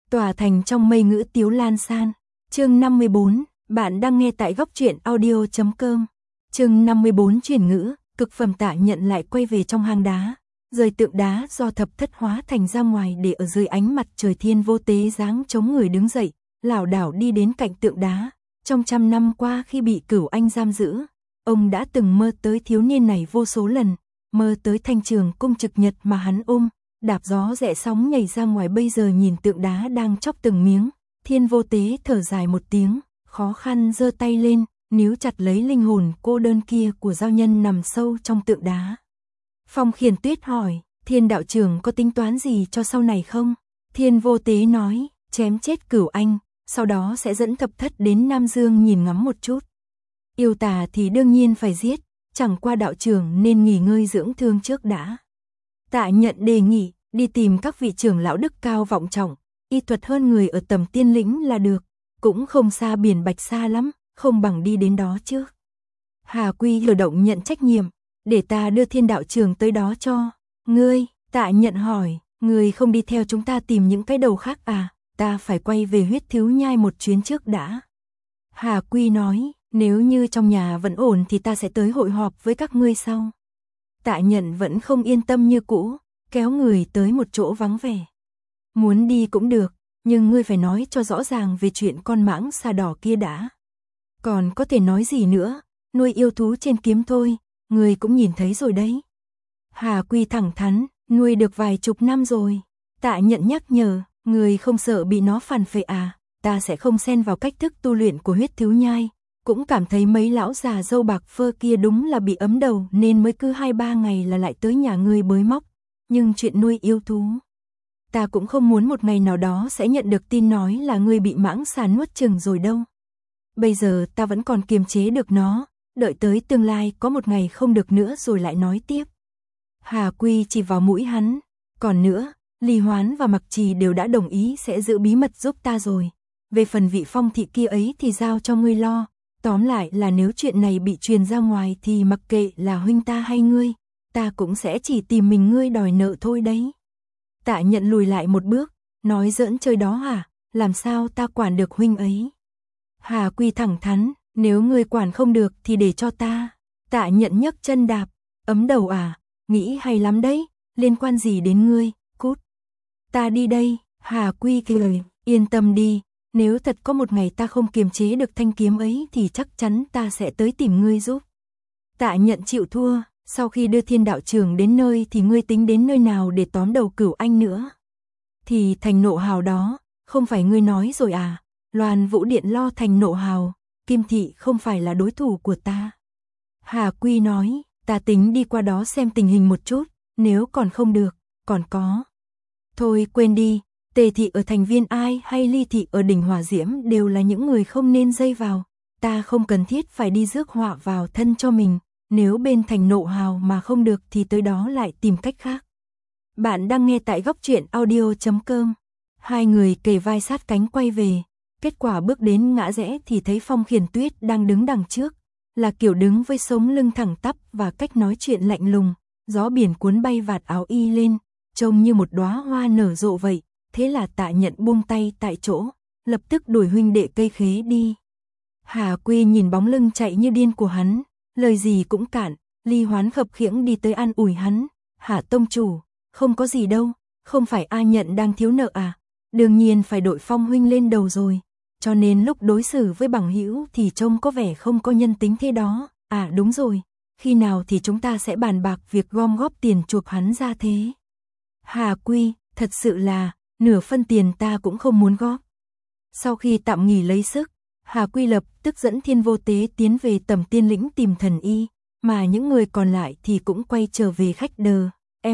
Tỏa thành trong mây ngữ tiếu lan san. Chương 54, bạn đang nghe tại góc truyện audio.com. Chương 54 chuyển ngữ, cực phẩm Tạ Nhận lại quay về trong hang đá, rời tượng đá do thập thất hóa thành ra ngoài để ở dưới ánh mặt trời. Thiên Vô Tế dáng chống người đứng dậy, lảo đảo đi đến cạnh tượng đá. Trong 100 năm qua khi bị Cửu Anh giam giữ, ông đã từng mơ tới thiếu niên này vô số lần, mơ tới Thanh Trường Cung trực nhật mà hắn ôm, đạp gió rẽ sóng nhảy ra ngoài. Bây giờ nhìn tượng đá đang chóc từng miếng, Thiên Vô Tế thở dài một tiếng, khó khăn giơ tay lên, níu chặt lấy linh hồn cô đơn kia của giao nhân nằm sâu trong tượng đá. Phong Khiển Tuyết hỏi, Thiên đạo trưởng có tính toán gì cho sau này không? Thiên Vô Tế nói, chém chết Cửu Anh, sau đó sẽ dẫn thập thất đến Nam Dương nhìn ngắm một chút. Yêu tà thì đương nhiên phải giết, chẳng qua đạo trưởng nên nghỉ ngơi dưỡng thương trước đã. Tạ Nhận đề nghị, đi tìm các vị trưởng lão đức cao vọng trọng, y thuật hơn người ở tầm tiên lĩnh là được, cũng không xa biển Bạch xa lắm, không bằng đi đến đó trước. Hà Quy cử động nhận trách nhiệm, để ta đưa Thiên đạo trưởng tới đó cho. Ngươi, Tạ Nhận hỏi, ngươi không đi theo chúng ta tìm những cái đầu khác à? Ta phải quay về Huyết Thiếu Nhai một chuyến trước đã. Hà Quy nói, nếu như trong nhà vẫn ổn thì ta sẽ tới hội họp với các ngươi sau. Tạ Nhận vẫn không yên tâm như cũ, kéo người tới một chỗ vắng vẻ. Muốn đi cũng được, nhưng ngươi phải nói cho rõ ràng về chuyện con mãng xà đỏ kia đã. Còn có thể nói gì nữa, nuôi yêu thú trên kiếm thôi, ngươi cũng nhìn thấy rồi đấy. Hà Quy thẳng thắn, nuôi được vài chục năm rồi. Tạ Nhận nhắc nhở, ngươi không sợ bị nó phản phệ à? Ta sẽ không xen vào cách thức tu luyện của Huyết Thiếu Nhai. Cũng cảm thấy mấy lão già râu bạc phơ kia đúng là bị ấm đầu nên mới cứ 2-3 ngày là lại tới nhà ngươi bới móc. Nhưng chuyện nuôi yêu thú, ta cũng không muốn một ngày nào đó sẽ nhận được tin nói là ngươi bị mãng xà nuốt chửng rồi đâu. Bây giờ ta vẫn còn kiềm chế được nó, đợi tới tương lai có một ngày không được nữa rồi lại nói tiếp. Hà Quy chỉ vào mũi hắn, còn nữa, Ly Hoán và Mặc Trì đều đã đồng ý sẽ giữ bí mật giúp ta rồi. Về phần vị Phong thị kia ấy thì giao cho ngươi lo. Tóm lại là nếu chuyện này bị truyền ra ngoài thì mặc kệ là huynh ta hay ngươi, ta cũng sẽ chỉ tìm mình ngươi đòi nợ thôi đấy. Tạ Nhận lùi lại một bước, nói giỡn chơi đó hả, làm sao ta quản được huynh ấy. Hà Quy thẳng thắn, nếu ngươi quản không được thì để cho ta. Tạ Nhận nhấc chân đạp, ấm đầu à, nghĩ hay lắm đấy, liên quan gì đến ngươi, cút. Ta đi đây, Hà Quy cười, yên tâm đi. Nếu thật có một ngày ta không kiềm chế được thanh kiếm ấy thì chắc chắn ta sẽ tới tìm ngươi giúp. Tạ Nhận chịu thua, sau khi đưa Thiên đạo trưởng đến nơi thì ngươi tính đến nơi nào để tóm đầu Cửu Anh nữa. Thì thành Nộ Hào đó, không phải ngươi nói rồi à, Loan Vũ Điện lo thành Nộ Hào, Kim Thị không phải là đối thủ của ta. Hà Quy nói, ta tính đi qua đó xem tình hình một chút, nếu còn không được, còn có. Thôi quên đi. Tề thị ở thành Viên Ai hay Ly thị ở đỉnh Hỏa Diễm đều là những người không nên dây vào, ta không cần thiết phải đi rước họa vào thân cho mình, nếu bên thành Nộ Hào mà không được thì tới đó lại tìm cách khác. Bạn đang nghe tại góc truyện audio.com. Hai người kề vai sát cánh quay về, kết quả bước đến ngã rẽ thì thấy Phong Khiển Tuyết đang đứng đằng trước, là kiểu đứng với sống lưng thẳng tắp và cách nói chuyện lạnh lùng, gió biển cuốn bay vạt áo y lên, trông như một đóa hoa nở rộ vậy. Thế là Tạ Nhận buông tay tại chỗ, lập tức đuổi huynh đệ cây khế đi. Hà Quy nhìn bóng lưng chạy như điên của hắn, lời gì cũng cản. Ly Hoán khập khiễng đi tới an ủi hắn, Hạ tông chủ, không có gì đâu, không phải A Nhận đang thiếu nợ à, đương nhiên phải đội Phong huynh lên đầu rồi, cho nên lúc đối xử với bằng hữu thì trông có vẻ không có nhân tính thế đó. À đúng rồi, khi nào thì chúng ta sẽ bàn bạc việc gom góp tiền chuộc hắn ra thế. Hà Quy, thật sự là nửa phân tiền ta cũng không muốn góp. Sau khi tạm nghỉ lấy sức, Hà Quy lập tức dẫn Thiên Vô Tế tiến về tầm tiên lĩnh tìm thần y, mà những người còn lại thì cũng quay trở về khách đờ,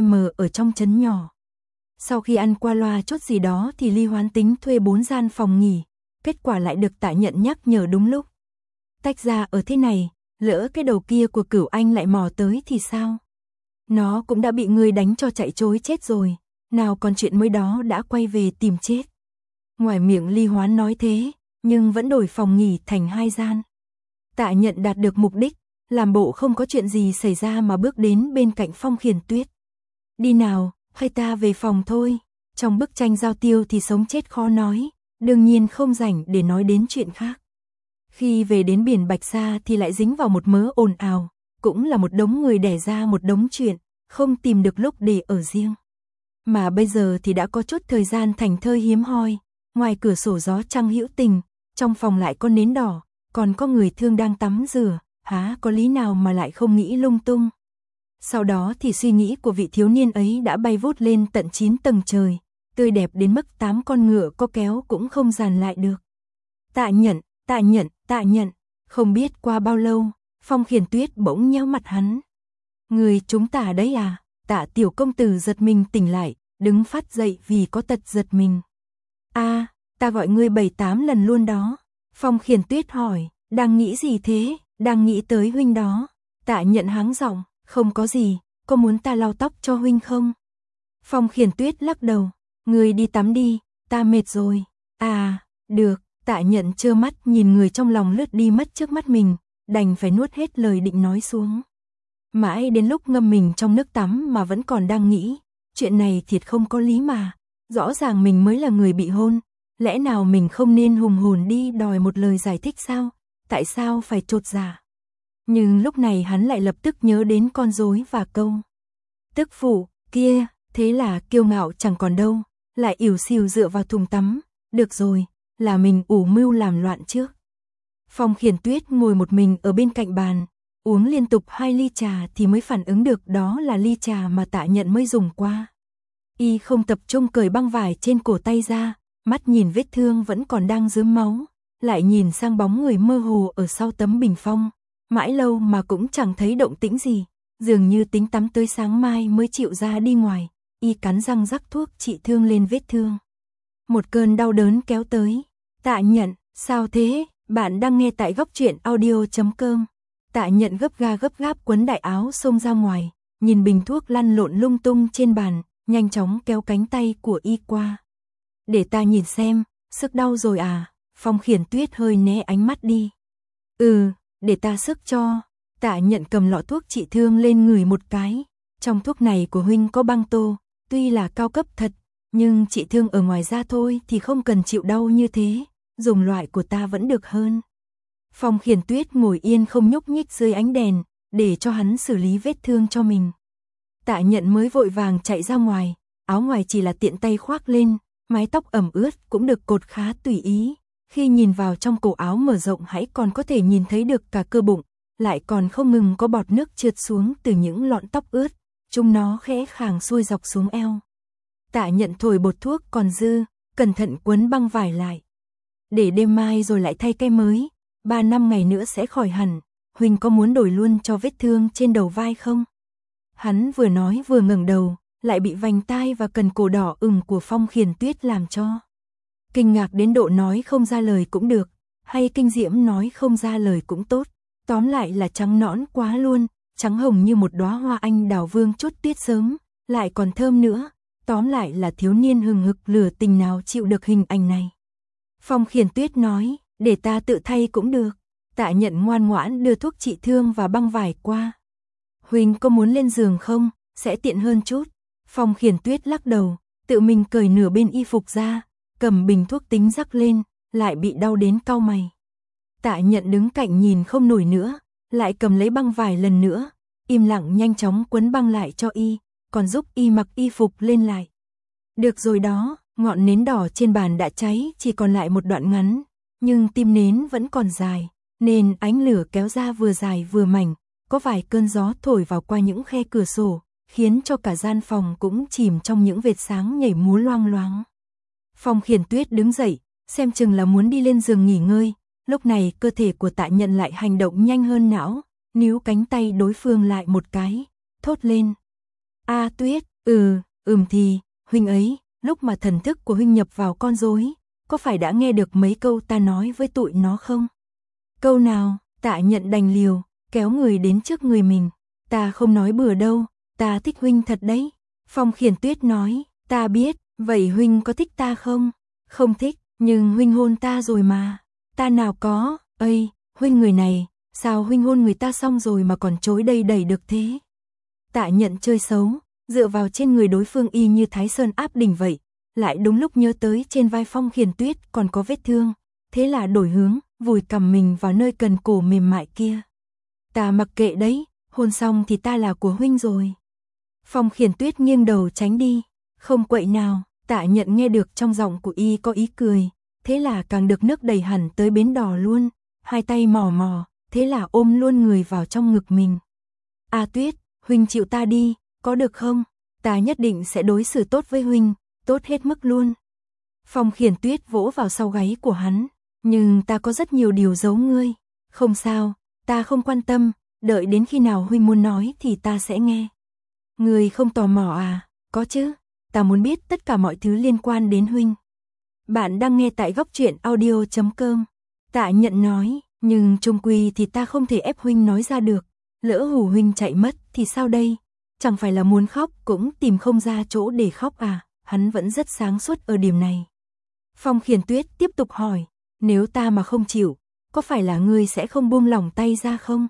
ở trong trấn nhỏ. Sau khi ăn qua loa chốt gì đó thì Ly Hoán tính thuê 4 gian phòng nghỉ, kết quả lại được Tạ Nhận nhắc nhở đúng lúc. Tách ra ở thế này, lỡ cái đầu kia của Cửu Anh lại mò tới thì sao? Nó cũng đã bị người đánh cho chạy trối chết rồi. Nào còn chuyện mới đó đã quay về tìm chết. Ngoài miệng Ly Hoán nói thế, nhưng vẫn đổi phòng nghỉ thành 2 gian. Tạ Nhận đạt được mục đích, làm bộ không có chuyện gì xảy ra mà bước đến bên cạnh Phong Khiển Tuyết. Đi nào, hay ta về phòng thôi. Trong bức tranh giao tiêu thì sống chết khó nói, đương nhiên không rảnh để nói đến chuyện khác. Khi về đến biển Bạch Sa thì lại dính vào một mớ ồn ào, cũng là một đống người đẻ ra một đống chuyện, không tìm được lúc để ở riêng. Mà bây giờ thì đã có chút thời gian thành thơi hiếm hoi, ngoài cửa sổ gió trăng hữu tình, trong phòng lại có nến đỏ, còn có người thương đang tắm rửa, há có lý nào mà lại không nghĩ lung tung. Sau đó thì suy nghĩ của vị thiếu niên ấy đã bay vút lên tận 9 tầng trời, tươi đẹp đến mức 8 con ngựa có kéo cũng không dàn lại được. Tạ Nhận, Tạ Nhận, Tạ Nhận, không biết qua bao lâu, Phong Khiển Tuyết bỗng nhéo mặt hắn. Người chúng ta đấy à? Tạ tiểu công tử giật mình tỉnh lại, đứng phát dậy vì có tật giật mình. A, ta gọi ngươi 7-8 lần luôn đó. Phong Khiển Tuyết hỏi, đang nghĩ gì thế? Đang nghĩ tới huynh đó. Tạ Nhận háng giọng, không có gì, có muốn ta lau tóc cho huynh không? Phong Khiển Tuyết lắc đầu, ngươi đi tắm đi, ta mệt rồi. À, được. Tạ Nhận trơ mắt nhìn người trong lòng lướt đi mất trước mắt mình, đành phải nuốt hết lời định nói xuống. Mãi đến lúc ngâm mình trong nước tắm mà vẫn còn đang nghĩ, chuyện này thiệt không có lý mà, rõ ràng mình mới là người bị hôn, lẽ nào mình không nên hùng hồn đi đòi một lời giải thích sao, tại sao phải chột dạ. Nhưng lúc này hắn lại lập tức nhớ đến con rối và câu tức phụ kia, thế là kiêu ngạo chẳng còn đâu, lại ỉu xìu dựa vào thùng tắm, được rồi, là mình ủ mưu làm loạn trước. Phong Khiển Tuyết ngồi một mình ở bên cạnh bàn, uống liên tục 2 ly trà thì mới phản ứng được đó là ly trà mà Tạ Nhận mới dùng qua. Y không tập trung cởi băng vải trên cổ tay ra, mắt nhìn vết thương vẫn còn đang rớm máu, lại nhìn sang bóng người mơ hồ ở sau tấm bình phong, mãi lâu mà cũng chẳng thấy động tĩnh gì, dường như tính tắm tới sáng mai mới chịu ra đi ngoài. Y cắn răng rắc thuốc trị thương lên vết thương. Một cơn đau đớn kéo tới. Tạ Nhận, sao thế? Bạn đang nghe tại góc truyện audio.com. Tạ Nhận gấp gáp quấn đại áo xông ra ngoài, nhìn bình thuốc lăn lộn lung tung trên bàn, nhanh chóng kéo cánh tay của Y qua. Để ta nhìn xem, sức đau rồi à? Phong Khiển Tuyết hơi né ánh mắt đi. Để ta sức cho. Tạ Nhận cầm lọ thuốc trị thương lên ngửi một cái. Trong thuốc này của huynh có băng tô, tuy là cao cấp thật, nhưng trị thương ở ngoài da thôi thì không cần chịu đau như thế, dùng loại của ta vẫn được hơn. Phong Khiển Tuyết ngồi yên không nhúc nhích dưới ánh đèn, để cho hắn xử lý vết thương cho mình. Tạ Nhận mới vội vàng chạy ra ngoài, áo ngoài chỉ là tiện tay khoác lên, mái tóc ẩm ướt cũng được cột khá tùy ý. Khi nhìn vào trong cổ áo mở rộng hãy còn có thể nhìn thấy được cả cơ bụng, lại còn không ngừng có bọt nước trượt xuống từ những lọn tóc ướt, chúng nó khẽ khàng xuôi dọc xuống eo. Tạ Nhận thổi bột thuốc còn dư, cẩn thận quấn băng vải lại. Để đêm mai rồi lại thay cái mới, 3-5 ngày nữa sẽ khỏi hẳn, huynh có muốn đổi luôn cho vết thương trên đầu vai không? Hắn vừa nói vừa ngẩng đầu, lại bị vành tai và cần cổ đỏ ửng của Phong Khiển Tuyết làm cho kinh ngạc đến độ nói không ra lời cũng được, hay kinh diễm nói không ra lời cũng tốt, tóm lại là trắng nõn quá luôn, trắng hồng như một đóa hoa anh đào vương chút tuyết sớm, lại còn thơm nữa, tóm lại là thiếu niên hừng hực lửa tình nào chịu được hình ảnh này. Phong Khiển Tuyết nói, để ta tự thay cũng được. Tạ Nhận ngoan ngoãn đưa thuốc trị thương và băng vải qua. Huynh có muốn lên giường không, sẽ tiện hơn chút. Phong Khiển Tuyết lắc đầu, tự mình cởi nửa bên y phục ra, cầm bình thuốc tính rắc lên, lại bị đau đến cau mày. Tạ Nhận đứng cạnh nhìn không nổi nữa, lại cầm lấy băng vải lần nữa, im lặng nhanh chóng quấn băng lại cho y, còn giúp y mặc y phục lên lại. Được rồi đó, ngọn nến đỏ trên bàn đã cháy, chỉ còn lại một đoạn ngắn, nhưng tim nến vẫn còn dài, nên ánh lửa kéo ra vừa dài vừa mảnh, có vài cơn gió thổi vào qua những khe cửa sổ, khiến cho cả gian phòng cũng chìm trong những vệt sáng nhảy múa loang loáng. Phong Khiển Tuyết đứng dậy, xem chừng là muốn đi lên giường nghỉ ngơi, lúc này cơ thể của Tạ Nhận lại hành động nhanh hơn não, níu cánh tay đối phương lại một cái, thốt lên. A Tuyết, thì, huynh ấy, lúc mà thần thức của huynh nhập vào con rối, có phải đã nghe được mấy câu ta nói với tụi nó không? Câu nào? Tạ Nhận đành liều, kéo người đến trước người mình. Ta không nói bừa đâu, ta thích huynh thật đấy. Phong Khiển Tuyết nói, ta biết, vậy huynh có thích ta không? Không thích, nhưng huynh hôn ta rồi mà. Ta nào có, huynh người này, sao huynh hôn người ta xong rồi mà còn chối đây đẩy được thế? Tạ Nhận chơi xấu, dựa vào trên người đối phương y như Thái Sơn áp đỉnh vậy, lại đúng lúc nhớ tới trên vai Phong Khiển Tuyết còn có vết thương, thế là đổi hướng, vùi cằm mình vào nơi cần cổ mềm mại kia. Ta mặc kệ đấy, hôn xong thì ta là của huynh rồi. Phong Khiển Tuyết nghiêng đầu tránh đi, không quậy nào. Tạ Nhận nghe được trong giọng của y có ý cười, thế là càng được nước đẩy hẳn tới bến đò luôn, hai tay mò mò, thế là ôm luôn người vào trong ngực mình. A Tuyết, huynh chịu ta đi, có được không? Ta nhất định sẽ đối xử tốt với huynh, tốt hết mức luôn. Phong Khiển Tuyết vỗ vào sau gáy của hắn, nhưng ta có rất nhiều điều giấu ngươi. Không sao, ta không quan tâm, đợi đến khi nào huynh muốn nói thì ta sẽ nghe. Ngươi không tò mò à? Có chứ, ta muốn biết tất cả mọi thứ liên quan đến huynh. Bạn đang nghe tại góc truyện audio.com. Tạ Nhận nói, nhưng chung quy thì ta không thể ép huynh nói ra được. Lỡ hù huynh chạy mất thì sao đây? Chẳng phải là muốn khóc cũng tìm không ra chỗ để khóc à? Hắn vẫn rất sáng suốt ở điểm này. Phong Khiển Tuyết tiếp tục hỏi, nếu ta mà không chịu, có phải là ngươi sẽ không buông lỏng tay ra không?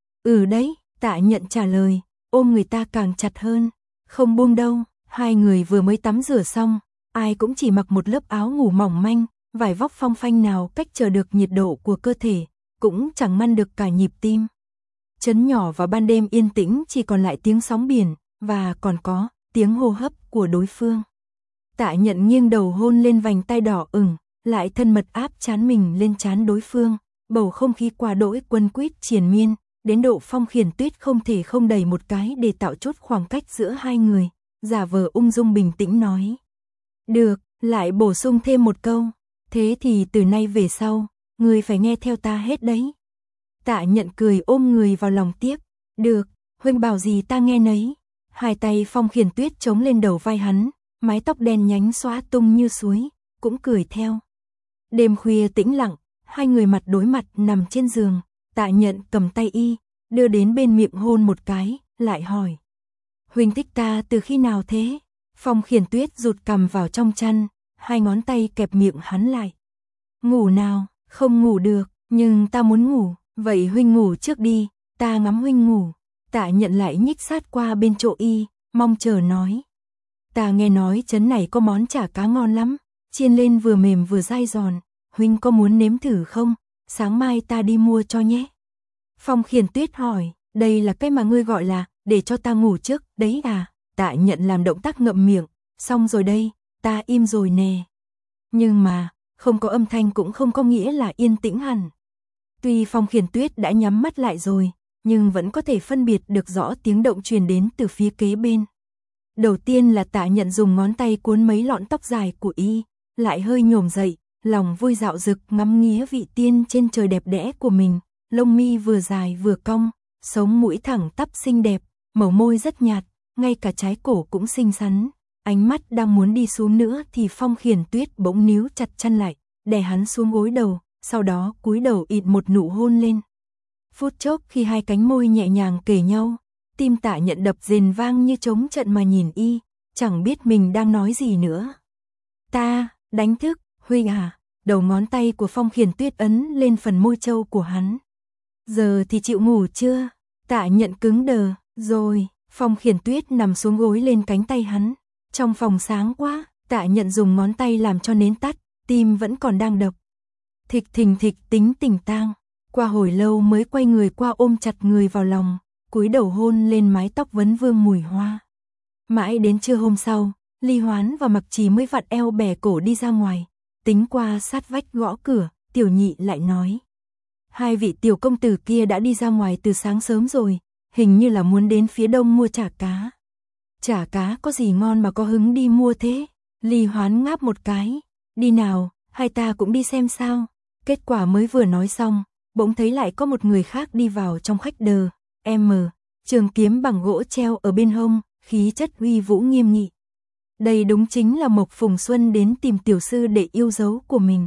Ừ đấy, Tạ Nhận trả lời, ôm người ta càng chặt hơn. Không buông đâu, hai người vừa mới tắm rửa xong, ai cũng chỉ mặc một lớp áo ngủ mỏng manh, vải vóc phong phanh nào cách chờ được nhiệt độ của cơ thể, cũng chẳng ngăn được cả nhịp tim. Trấn nhỏ vào ban đêm yên tĩnh chỉ còn lại tiếng sóng biển, và còn có tiếng hô hấp của đối phương. Tạ Nhận nghiêng đầu hôn lên vành tai đỏ ửng, lại thân mật áp trán mình lên trán đối phương, bầu không khí quá đỗi quấn quýt triền miên, đến độ Phong Khiển Tuyết không thể không đẩy một cái để tạo chút khoảng cách giữa hai người, giả vờ ung dung bình tĩnh nói. Được, lại bổ sung thêm một câu, thế thì từ nay về sau, ngươi phải nghe theo ta hết đấy. Tạ Nhận cười ôm người vào lòng tiếp, được, huynh bảo gì ta nghe nấy. Hai tay Phong Khiển Tuyết chống lên đầu vai hắn, mái tóc đen nhánh xõa tung như suối, cũng cười theo. Đêm khuya tĩnh lặng, hai người mặt đối mặt nằm trên giường, Tạ Nhận cầm tay y, đưa đến bên miệng hôn một cái, lại hỏi. Huynh thích ta từ khi nào thế? Phong Khiển Tuyết rụt cằm vào trong chăn, hai ngón tay kẹp miệng hắn lại. Ngủ nào, không ngủ được, nhưng ta muốn ngủ, vậy huynh ngủ trước đi, ta ngắm huynh ngủ. Tạ Nhận lại nhích sát qua bên chỗ y, mong chờ nói. Ta nghe nói trấn này có món chả cá ngon lắm, chiên lên vừa mềm vừa dai giòn, huynh có muốn nếm thử không? Sáng mai ta đi mua cho nhé. Phong Khiển Tuyết hỏi, đây là cái mà ngươi gọi là, để cho ta ngủ trước, đấy à? Tạ Nhận làm động tác ngậm miệng, xong rồi đây, ta im rồi nè. Nhưng mà, không có âm thanh cũng không có nghĩa là yên tĩnh hẳn. Tuy Phong Khiển Tuyết đã nhắm mắt lại rồi, nhưng vẫn có thể phân biệt được rõ tiếng động truyền đến từ phía kế bên. Đầu tiên là Tạ Nhận dùng ngón tay cuốn mấy lọn tóc dài của y, lại hơi nhổm dậy, lòng vui dạo dực ngắm nghía vị tiên trên trời đẹp đẽ của mình, lông mi vừa dài vừa cong, sống mũi thẳng tắp xinh đẹp, màu môi rất nhạt, ngay cả trái cổ cũng xinh xắn. Ánh mắt đang muốn đi xuống nữa thì Phong Khiển Tuyết bỗng níu chặt chân lại, đè hắn xuống gối đầu, sau đó cúi đầu ịt một nụ hôn lên. Phút chốc khi hai cánh môi nhẹ nhàng kề nhau, tim Tạ Nhận đập rền vang như trống trận mà nhìn y, chẳng biết mình đang nói gì nữa. Ta, đánh thức, huynh à? Đầu ngón tay của Phong Khiển Tuyết ấn lên phần môi trâu của hắn. Giờ thì chịu ngủ chưa? Tạ Nhận cứng đờ, rồi. Phong Khiển Tuyết nằm xuống gối lên cánh tay hắn. Trong phòng sáng quá, Tạ Nhận dùng ngón tay làm cho nến tắt, tim vẫn còn đang đập. Thịch thình thịch tính tình tang. Qua hồi lâu mới quay người qua ôm chặt người vào lòng, cúi đầu hôn lên mái tóc vấn vương mùi hoa. Mãi đến trưa hôm sau, Ly Hoán và Mặc Trì mới vặn eo bẻ cổ đi ra ngoài. Tính qua sát vách gõ cửa, Tiểu Nhị lại nói. Hai vị tiểu công tử kia đã đi ra ngoài từ sáng sớm rồi, hình như là muốn đến phía đông mua chả cá. Chả cá có gì ngon mà có hứng đi mua thế? Ly Hoán ngáp một cái. Đi nào, hai ta cũng đi xem sao. Kết quả mới vừa nói xong, bỗng thấy lại có một người khác đi vào trong khách đờ. Trường kiếm bằng gỗ treo ở bên hông, khí chất uy vũ nghiêm nghị. Đây đúng chính là Mộc Phùng Xuân đến tìm tiểu sư để yêu dấu của mình.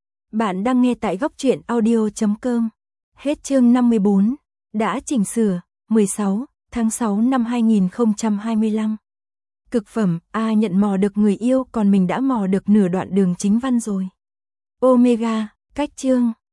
Bạn đang nghe tại góc truyện audio.com. Hết chương 54, đã chỉnh sửa, 16 tháng 6 năm 2025. Cực phẩm, Nhận mò được người yêu còn mình đã mò được nửa đoạn đường chính văn rồi. Omega, cách chương.